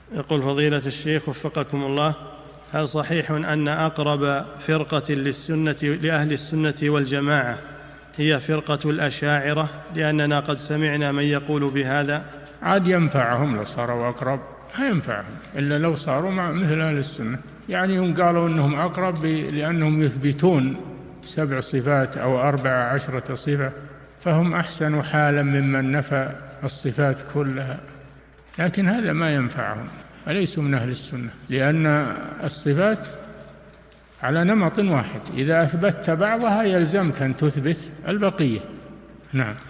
يقول فضيلة الشيخ وفقكم الله: هل صحيح أن أقرب فرقة لأهل السنة والجماعة هي فرقة الأشاعرة، لأننا قد سمعنا من يقول بهذا؟ عاد ينفعهم لو صاروا أقرب؟ ما ينفعهم إلا لو صاروا مثل أهل السنة. يعني هم قالوا أنهم أقرب لأنهم يثبتون 7 صفات أو 14 صفة، فهم أحسن حالا ممن نفى الصفات كلها، لكن هذا ما ينفعهم، أليسوا من أهل السنة، لأن الصفات على نمط واحد، إذا أثبتت بعضها يلزمك أن تثبت البقية. نعم.